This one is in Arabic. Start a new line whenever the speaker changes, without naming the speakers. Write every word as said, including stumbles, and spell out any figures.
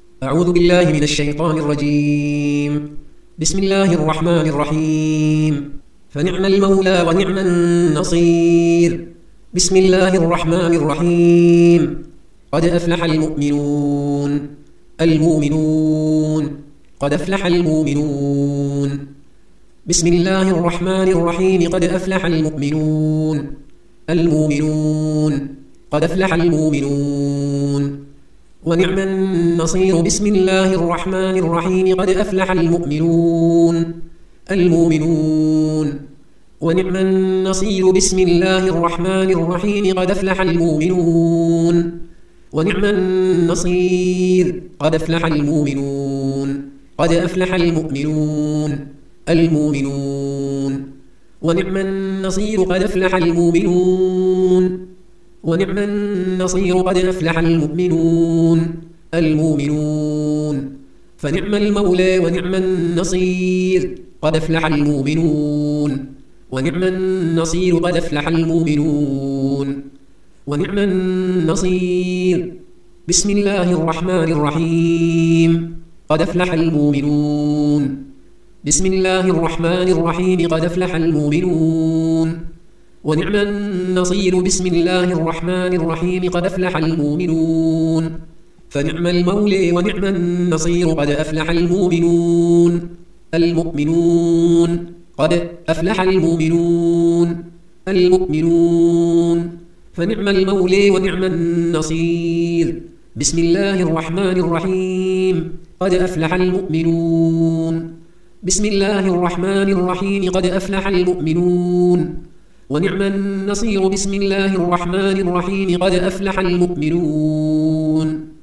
أعوذ بالله من الشيطان الرجيم. بسم الله الرحمن الرحيم. فنعم المولى ونعم النصير. بسم الله الرحمن الرحيم. قد أفلح المؤمنون. المؤمنون قد أفلح المؤمنون. بسم الله الرحمن الرحيم. قد أفلح المؤمنون. المؤمنون قد أفلح المؤمنون. ونعم النصير. بسم الله الرحمن الرحيم. قد أفلح المؤمنون. المؤمنون ونعم النصير. بسم الله الرحمن الرحيم. قد أفلح المؤمنون. ونعم النصير. قد أفلح المؤمنون. قد أفلح المؤمنون. المؤمنون ونعم النصير. قد أفلح المؤمنون. ونعم النصير. قد أفلح المؤمنون. المؤمنون فنعم المولى ونعم النصير. قد أفلح المؤمنون. ونعم النصير. قد أفلح المؤمنون. ونعم النصير. بسم الله الرحمن الرحيم. قد أفلح المؤمنون. بسم الله الرحمن الرحيم. قد أفلح المؤمنون. ونعم النصير. بسم الله الرحمن الرحيم. قد أفلح المؤمنون. فنعم المولى ونعم النصير. قد أفلح المؤمنون. المؤمنون قد أفلح المؤمنون. المؤمنون فنعم المولى ونعم النصير. بسم الله الرحمن الرحيم. قد أفلح المؤمنون. بسم الله الرحمن الرحيم. قد أفلح المؤمنون. ونعم النصير. بسم الله الرحمن الرحيم. قد أفلح المؤمنون.